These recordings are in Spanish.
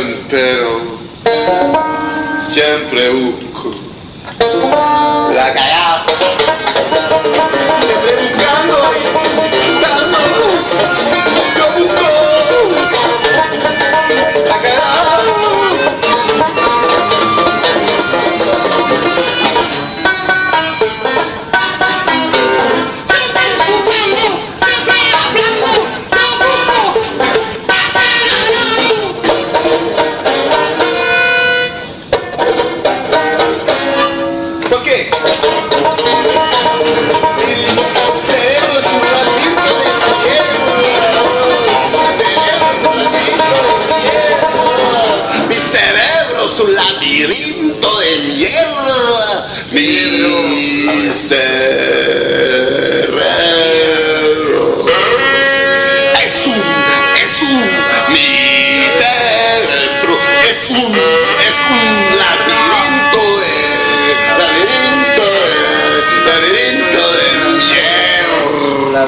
pero siempre busco la cagada. Siempre buscando y dando, yo busco la cagada. Un laberinto de mierda, mi cerebro es un mi cerebro es un laberinto de mierda,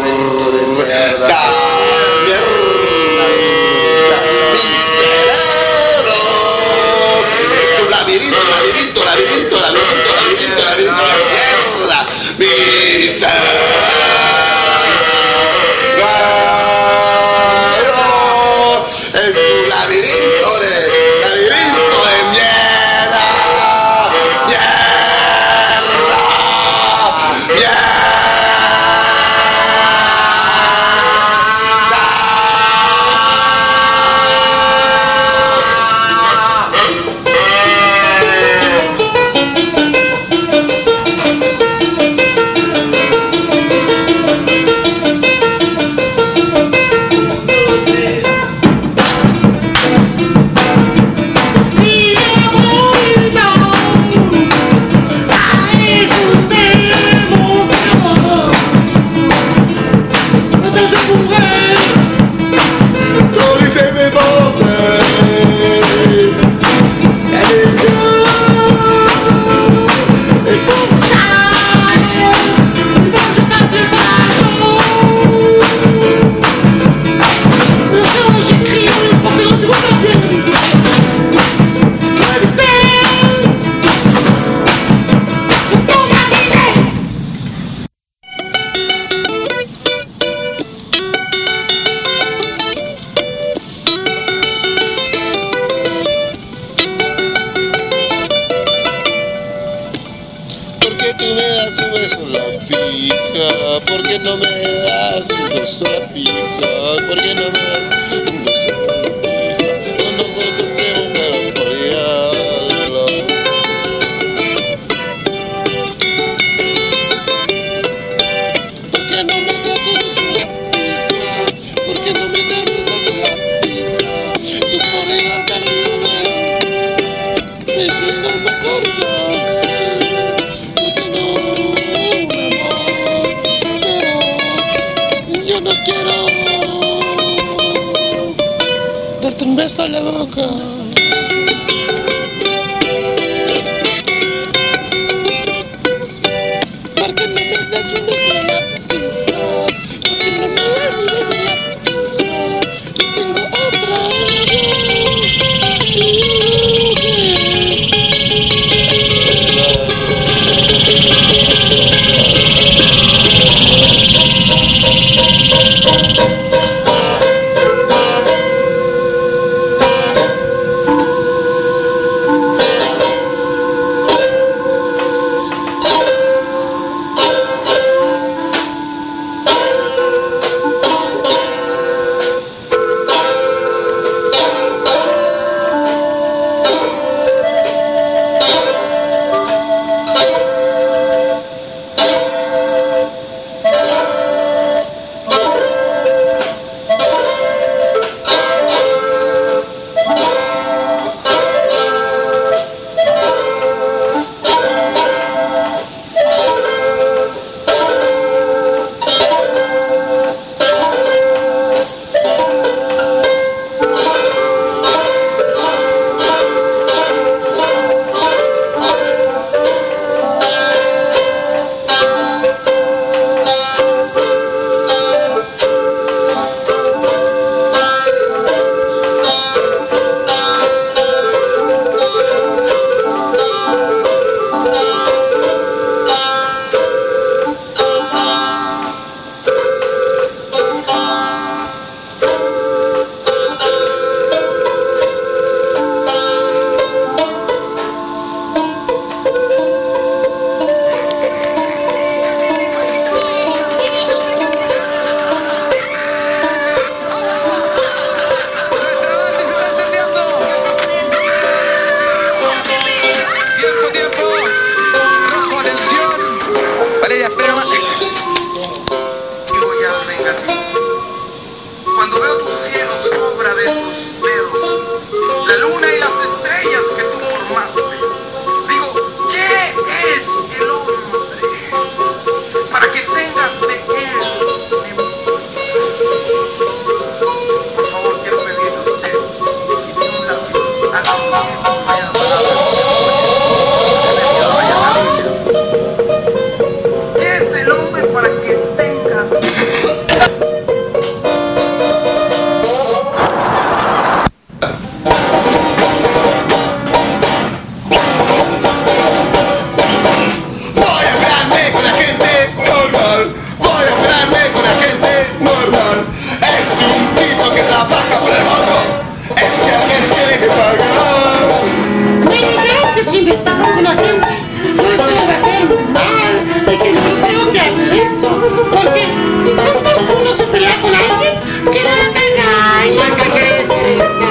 inventarlo con la gente. No, esto me va a hacer mal, de que no tengo que hacer eso, porque cuando uno se pelea con alguien, que no la caga, y la caga es eso.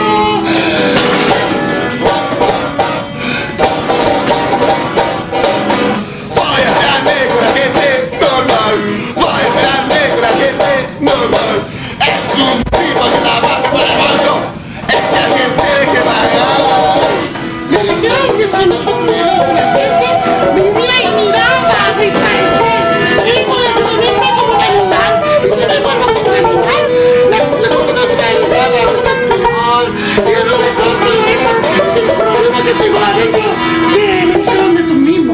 Voy a pelearme con la gente normal. Voy a pelearme con la gente normal. Es un tipo que trabaja por el banco. Es que alguien tiene que pagar. Me dijeron que si no me peleo con la gente, me miraba, me parecer, y voy a volverme como un animal, y si me vuelvo como un animal, la cosa no se va a ayudar, va a ser peor, y a lo mejor con eso es el problema que tengo adentro, que me dijeron de tú mismo.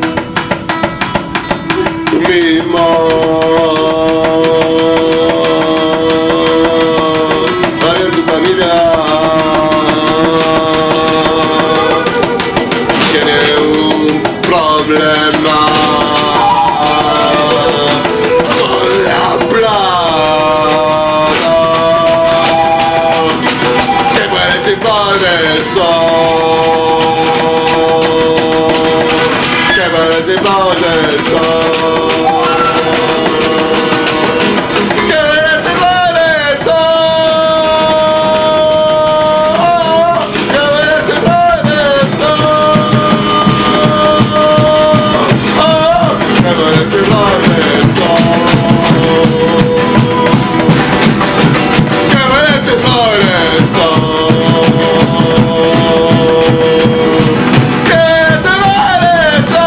Tú mismo. Vaya tu familia. Tiene un problema con la plata. ¿Qué puedes decir por eso? ¿Qué puedes decir por eso? ¿Qué puedes decir por eso? ¿Qué puedes decir por eso? ¿Qué puedes decir por eso? ¿Qué puedes decir por eso? ¿Qué te parece?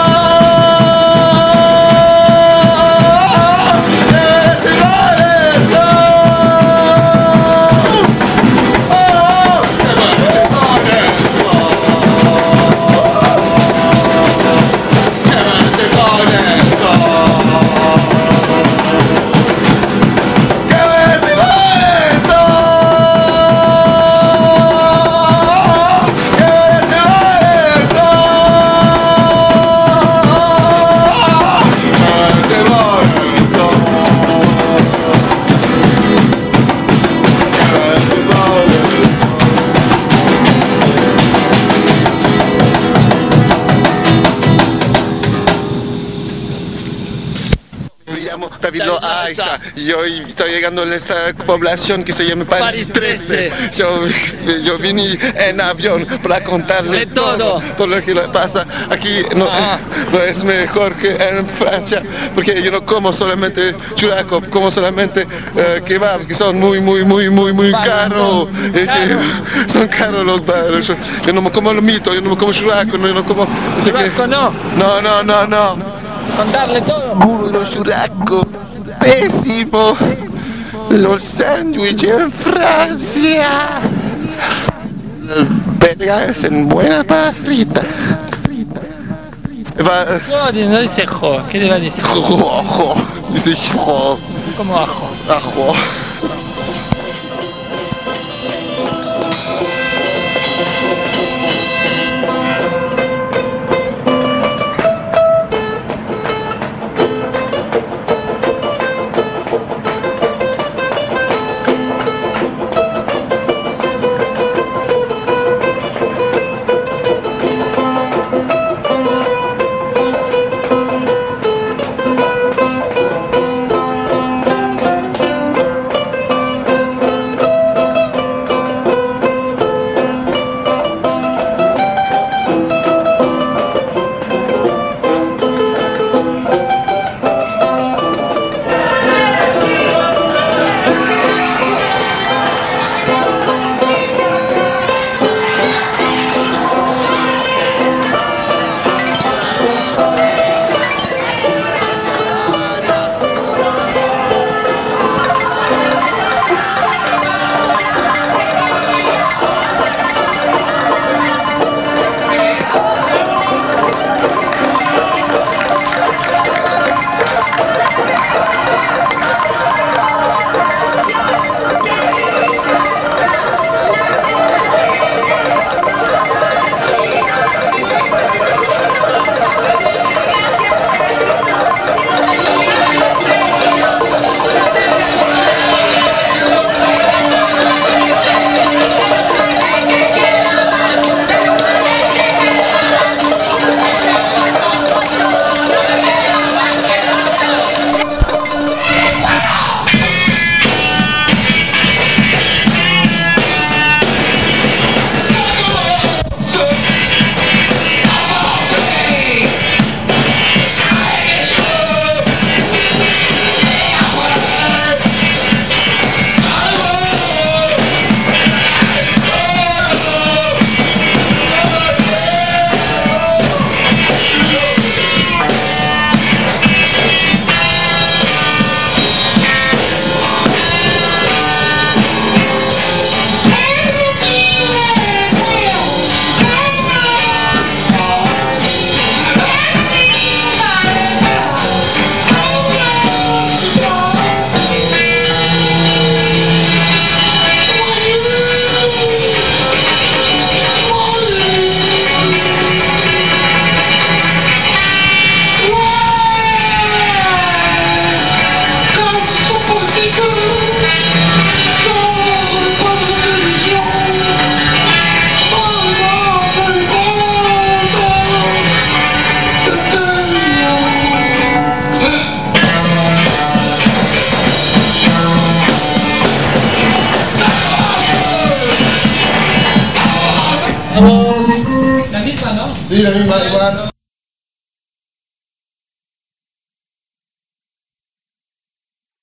David Loaiza, yo estoy llegando a esta población que se llama París 13. Yo vine en avión para contarles todo lo que pasa aquí. No es mejor que en Francia, porque yo no como solamente churrasco, como solamente kebab, que son muy caros. Son caros los bares. Yo no me como lo mito, yo no me como churrasco, yo no como... ¿Churrasco no? No. Contarle todo. Los churrascos, pésimo. Los sándwiches en Francia. Belgas en buena papa frita. No dice jo, ¿qué le va a decir? Jo. Dice jo. Como ajo. Ajo. Vamos. La misma, ¿no? Sí, la misma, igual.